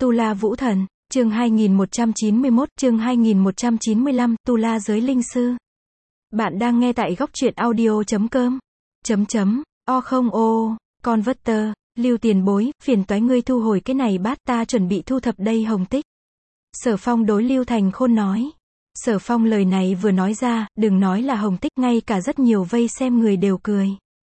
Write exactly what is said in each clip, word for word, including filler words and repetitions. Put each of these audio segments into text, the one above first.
Tu La Vũ Thần, chương hai nghìn một trăm chín mươi mốt, chương hai nghìn một trăm chín mươi lăm, Tu La Giới Linh Sư. Bạn đang nghe tại góc truyện audio chấm com. Chấm chấm, o không ô, Converter, Lưu tiền bối, phiền toái ngươi thu hồi cái này bát, ta chuẩn bị thu thập đây Hồng Tích. Sở Phong đối Lưu Thành Khôn nói. Sở Phong lời này vừa nói ra, đừng nói là Hồng Tích, ngay cả rất nhiều vây xem người đều cười.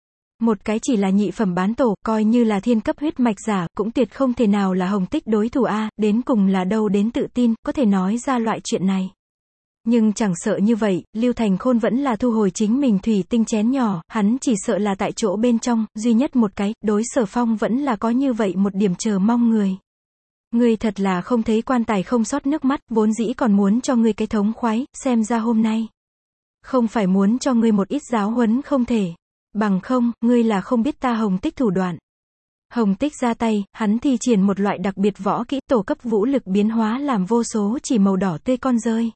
Một cái chỉ là nhị phẩm bán tổ, coi như là thiên cấp huyết mạch giả, cũng tuyệt không thể nào là Hồng Tích đối thủ a, đến cùng là đâu đến tự tin, có thể nói ra loại chuyện này. Nhưng chẳng sợ như vậy, Lưu Thành Khôn vẫn là thu hồi chính mình thủy tinh chén nhỏ, hắn chỉ sợ là tại chỗ bên trong, duy nhất một cái, đối Sở Phong vẫn là có như vậy một điểm chờ mong người. Ngươi thật là không thấy quan tài không sót nước mắt, vốn dĩ còn muốn cho ngươi cái thống khoái, xem ra hôm nay. Không phải muốn cho ngươi một ít giáo huấn không thể. Bằng không, ngươi là không biết ta Hồng Tích thủ đoạn. Hồng Tích ra tay, hắn thi triển một loại đặc biệt võ kỹ tổ cấp vũ lực biến hóa làm vô số chỉ màu đỏ tươi con rơi.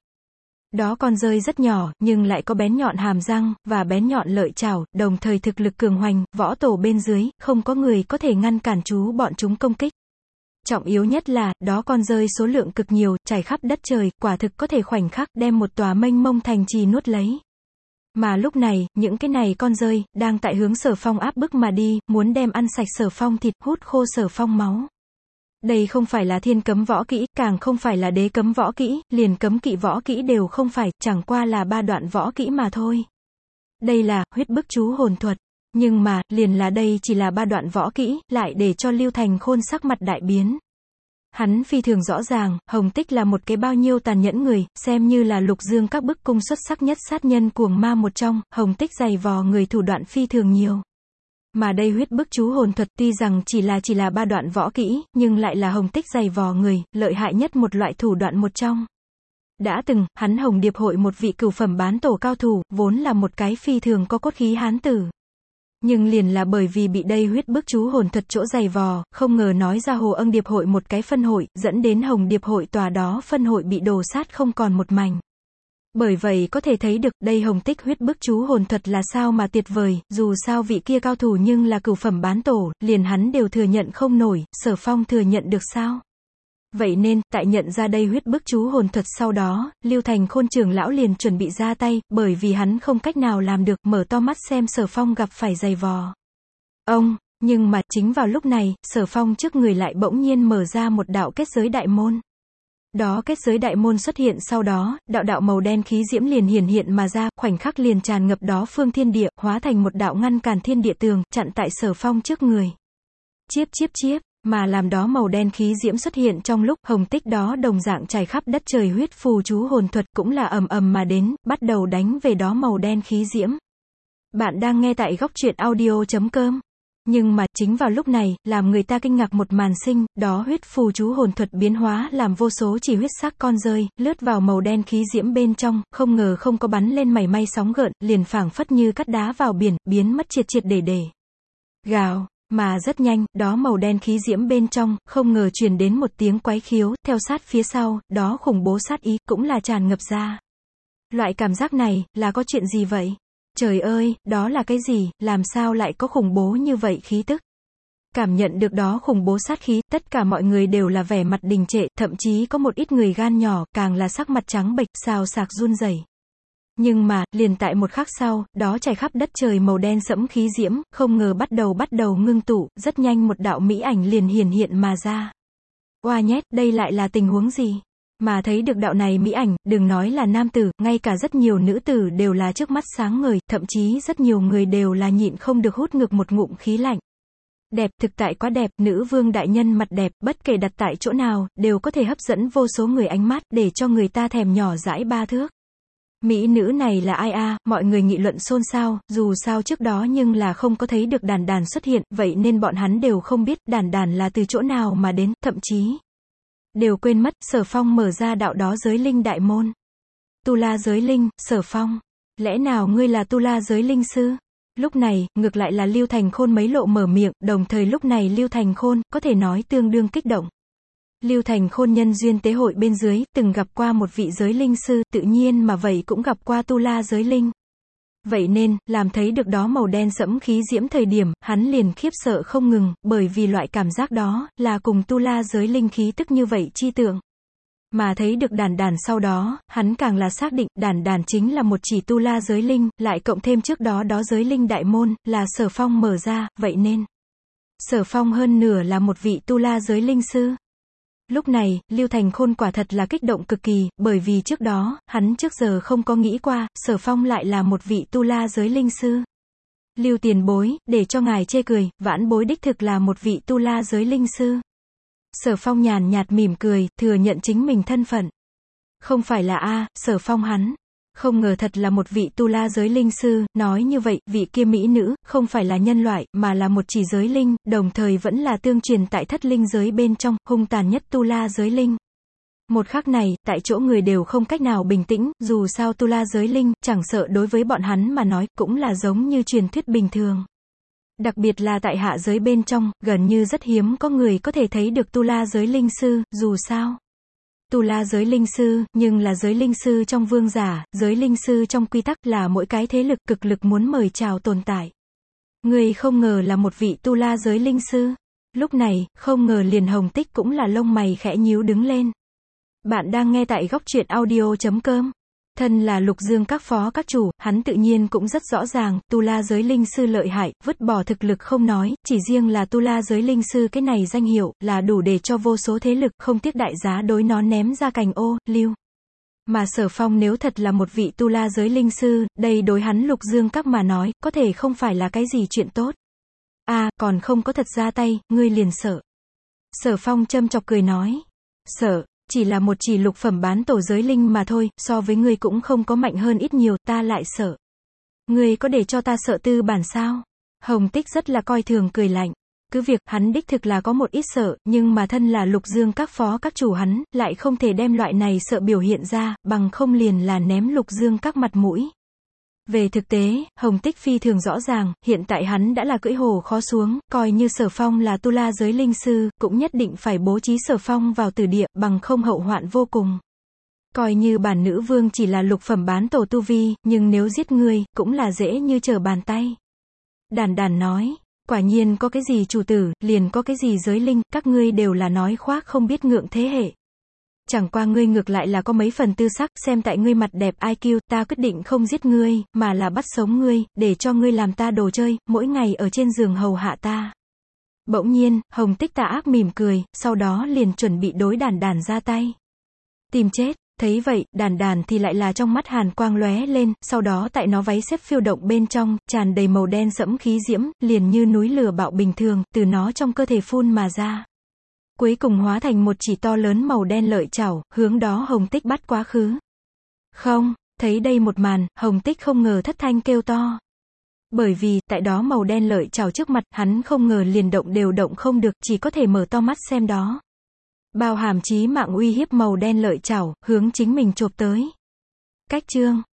Đó con rơi rất nhỏ, nhưng lại có bén nhọn hàm răng, và bén nhọn lợi chảo, đồng thời thực lực cường hoành, võ tổ bên dưới, không có người có thể ngăn cản chú bọn chúng công kích. Trọng yếu nhất là, đó con rơi số lượng cực nhiều, trải khắp đất trời, quả thực có thể khoảnh khắc đem một tòa mênh mông thành trì nuốt lấy. Mà lúc này, những cái này con rơi, đang tại hướng Sở Phong áp bức mà đi, muốn đem ăn sạch Sở Phong thịt, hút khô Sở Phong máu. Đây không phải là thiên cấm võ kỹ, càng không phải là đế cấm võ kỹ, liền cấm kỵ võ kỹ đều không phải, chẳng qua là ba đoạn võ kỹ mà thôi. Đây là, huyết bức chú hồn thuật. Nhưng mà, liền là đây chỉ là ba đoạn võ kỹ, lại để cho Lưu Thành Khôn sắc mặt đại biến. Hắn phi thường rõ ràng, Hồng Tích là một cái bao nhiêu tàn nhẫn người, xem như là Lục Dương các bức cung xuất sắc nhất sát nhân cuồng ma một trong, Hồng Tích giày vò người thủ đoạn phi thường nhiều. Mà đây huyết bức chú hồn thuật tuy rằng chỉ là chỉ là ba đoạn võ kỹ, nhưng lại là Hồng Tích giày vò người, lợi hại nhất một loại thủ đoạn một trong. Đã từng, hắn Hồng Điệp hội một vị cửu phẩm bán tổ cao thủ, vốn là một cái phi thường có cốt khí hán tử. Nhưng liền là bởi vì bị đây huyết bức chú hồn thuật chỗ giày vò, không ngờ nói ra Hồ Ân Điệp hội một cái phân hội, dẫn đến Hồng Điệp hội tòa đó phân hội bị đổ sát không còn một mảnh. Bởi vậy có thể thấy được, đây Hồng Tích huyết bức chú hồn thuật là sao mà tuyệt vời, dù sao vị kia cao thủ nhưng là cửu phẩm bán tổ, liền hắn đều thừa nhận không nổi, Sở Phong thừa nhận được sao? Vậy nên, tại nhận ra đây huyết bức chú hồn thuật sau đó, Lưu Thành Khôn trưởng lão liền chuẩn bị ra tay, bởi vì hắn không cách nào làm được, mở to mắt xem Sở Phong gặp phải giày vò. Ông, nhưng mà, chính vào lúc này, Sở Phong trước người lại bỗng nhiên mở ra một đạo kết giới đại môn. Đó kết giới đại môn xuất hiện sau đó, đạo đạo màu đen khí diễm liền hiển hiện mà ra, khoảnh khắc liền tràn ngập đó phương thiên địa, hóa thành một đạo ngăn cản thiên địa tường, chặn tại Sở Phong trước người. Chiếp chiếp chiếp. Mà làm đó màu đen khí diễm xuất hiện trong lúc Hồng Tích đó đồng dạng trải khắp đất trời huyết phù chú hồn thuật cũng là ầm ầm mà đến, bắt đầu đánh về đó màu đen khí diễm. Bạn đang nghe tại góc truyện audio chấm com. Nhưng mà, chính vào lúc này, làm người ta kinh ngạc một màn sinh, đó huyết phù chú hồn thuật biến hóa làm vô số chỉ huyết sắc con rơi, lướt vào màu đen khí diễm bên trong, không ngờ không có bắn lên mảy may sóng gợn, liền phảng phất như cắt đá vào biển, biến mất triệt triệt để để. Gào. Mà rất nhanh, đó màu đen khí diễm bên trong, không ngờ truyền đến một tiếng quái khiếu, theo sát phía sau, đó khủng bố sát ý, cũng là tràn ngập ra. Loại cảm giác này, là có chuyện gì vậy? Trời ơi, đó là cái gì, làm sao lại có khủng bố như vậy khí tức? Cảm nhận được đó khủng bố sát khí, tất cả mọi người đều là vẻ mặt đình trệ, thậm chí có một ít người gan nhỏ, càng là sắc mặt trắng bệch, xào xạc run rẩy. Nhưng mà, liền tại một khắc sau, đó trải khắp đất trời màu đen sẫm khí diễm, không ngờ bắt đầu bắt đầu ngưng tụ, rất nhanh một đạo mỹ ảnh liền hiển hiện mà ra. Oa nhét, đây lại là tình huống gì? Mà thấy được đạo này mỹ ảnh, đừng nói là nam tử, ngay cả rất nhiều nữ tử đều là trước mắt sáng ngời, thậm chí rất nhiều người đều là nhịn không được hút ngược một ngụm khí lạnh. Đẹp, thực tại quá đẹp, nữ vương đại nhân mặt đẹp, bất kể đặt tại chỗ nào, đều có thể hấp dẫn vô số người ánh mắt, để cho người ta thèm nhỏ dãi ba thước. Mỹ nữ này là ai a? Mọi người nghị luận xôn xao, dù sao trước đó nhưng là không có thấy được Đàn Đàn xuất hiện, vậy nên bọn hắn đều không biết Đàn Đàn là từ chỗ nào mà đến, thậm chí đều quên mất, Sở Phong mở ra đạo đó giới linh đại môn. Tu La giới linh, Sở Phong, lẽ nào ngươi là Tu La giới linh sư? Lúc này, ngược lại là Lưu Thành Khôn mấy lộ mở miệng, đồng thời lúc này Lưu Thành Khôn, có thể nói tương đương kích động. Lưu Thành Khôn nhân duyên tế hội bên dưới, từng gặp qua một vị giới linh sư, tự nhiên mà vậy cũng gặp qua Tu La giới linh. Vậy nên, làm thấy được đó màu đen sẫm khí diễm thời điểm, hắn liền khiếp sợ không ngừng, bởi vì loại cảm giác đó, là cùng tu la giới linh khí tức như vậy chi tượng. Mà thấy được đàn đàn sau đó, hắn càng là xác định, đàn đàn chính là một chỉ tu la giới linh, lại cộng thêm trước đó đó giới linh đại môn, là Sở Phong mở ra, vậy nên, Sở Phong hơn nửa là một vị tu la giới linh sư. Lúc này, Lưu Thành Khôn quả thật là kích động cực kỳ, bởi vì trước đó, hắn trước giờ không có nghĩ qua, Sở Phong lại là một vị tu la giới linh sư. Lưu tiền bối, để cho ngài chê cười, vãn bối đích thực là một vị tu la giới linh sư. Sở Phong nhàn nhạt mỉm cười, thừa nhận chính mình thân phận. Không phải là a, Sở Phong hắn. Không ngờ thật là một vị tu la giới linh sư, nói như vậy, vị kia mỹ nữ, không phải là nhân loại, mà là một chỉ giới linh, đồng thời vẫn là tương truyền tại thất linh giới bên trong, hung tàn nhất tu la giới linh. Một khắc này, tại chỗ người đều không cách nào bình tĩnh, dù sao tu la giới linh, chẳng sợ đối với bọn hắn mà nói, cũng là giống như truyền thuyết bình thường. Đặc biệt là tại hạ giới bên trong, gần như rất hiếm có người có thể thấy được tu la giới linh sư, dù sao. Tu la giới linh sư, nhưng là giới linh sư trong vương giả, giới linh sư trong quy tắc là mỗi cái thế lực cực lực muốn mời chào tồn tại. Người không ngờ là một vị tu la giới linh sư. Lúc này, không ngờ liền Hồng Tích cũng là lông mày khẽ nhíu đứng lên. Bạn đang nghe tại góc truyện audio chấm com. Thân là Lục Dương các phó các chủ, hắn tự nhiên cũng rất rõ ràng, tu la giới linh sư lợi hại, vứt bỏ thực lực không nói, chỉ riêng là tu la giới linh sư cái này danh hiệu, là đủ để cho vô số thế lực, không tiếc đại giá đối nó ném ra cành ô, lưu. Mà Sở Phong nếu thật là một vị tu la giới linh sư, đây đối hắn Lục Dương các mà nói, có thể không phải là cái gì chuyện tốt. À, còn không có thật ra tay, ngươi liền sợ. Sở Phong châm chọc cười nói. Sợ. Chỉ là một chỉ lục phẩm bán tổ giới linh mà thôi, so với ngươi cũng không có mạnh hơn ít nhiều, ta lại sợ. Ngươi có để cho ta sợ tư bản sao? Hồng Tích rất là coi thường cười lạnh. Cứ việc, hắn đích thực là có một ít sợ, nhưng mà thân là Lục Dương các phó các chủ hắn, lại không thể đem loại này sợ biểu hiện ra, bằng không liền là ném Lục Dương các mặt mũi. Về thực tế, Hồng Tích phi thường rõ ràng, hiện tại hắn đã là cưỡi hổ khó xuống, coi như Sở Phong là tu la giới linh sư, cũng nhất định phải bố trí Sở Phong vào tử địa, bằng không hậu hoạn vô cùng. Coi như bản nữ vương chỉ là lục phẩm bán tổ tu vi, nhưng nếu giết ngươi, cũng là dễ như trở bàn tay. Đàn đàn nói, quả nhiên có cái gì chủ tử, liền có cái gì giới linh, các ngươi đều là nói khoác không biết ngượng thế hệ. Chẳng qua ngươi ngược lại là có mấy phần tư sắc, xem tại ngươi mặt đẹp i kiu, ta quyết định không giết ngươi, mà là bắt sống ngươi, để cho ngươi làm ta đồ chơi, mỗi ngày ở trên giường hầu hạ ta. Bỗng nhiên, Hồng Tích tà ác mỉm cười, sau đó liền chuẩn bị đối đàn đàn ra tay. Tìm chết, thấy vậy, đàn đàn thì lại là trong mắt hàn quang lóe lên, sau đó tại nó váy xếp phiêu động bên trong, tràn đầy màu đen sẫm khí diễm, liền như núi lửa bạo bình thường, từ nó trong cơ thể phun mà ra. Cuối cùng hóa thành một chỉ to lớn màu đen lợi chảo, hướng đó Hồng Tích bắt quá khứ. Không, thấy đây một màn, Hồng Tích không ngờ thất thanh kêu to. Bởi vì, tại đó màu đen lợi chảo trước mặt, hắn không ngờ liền động đều động không được, chỉ có thể mở to mắt xem đó. Bao hàm chí mạng uy hiếp màu đen lợi chảo, hướng chính mình chộp tới. Cách chương.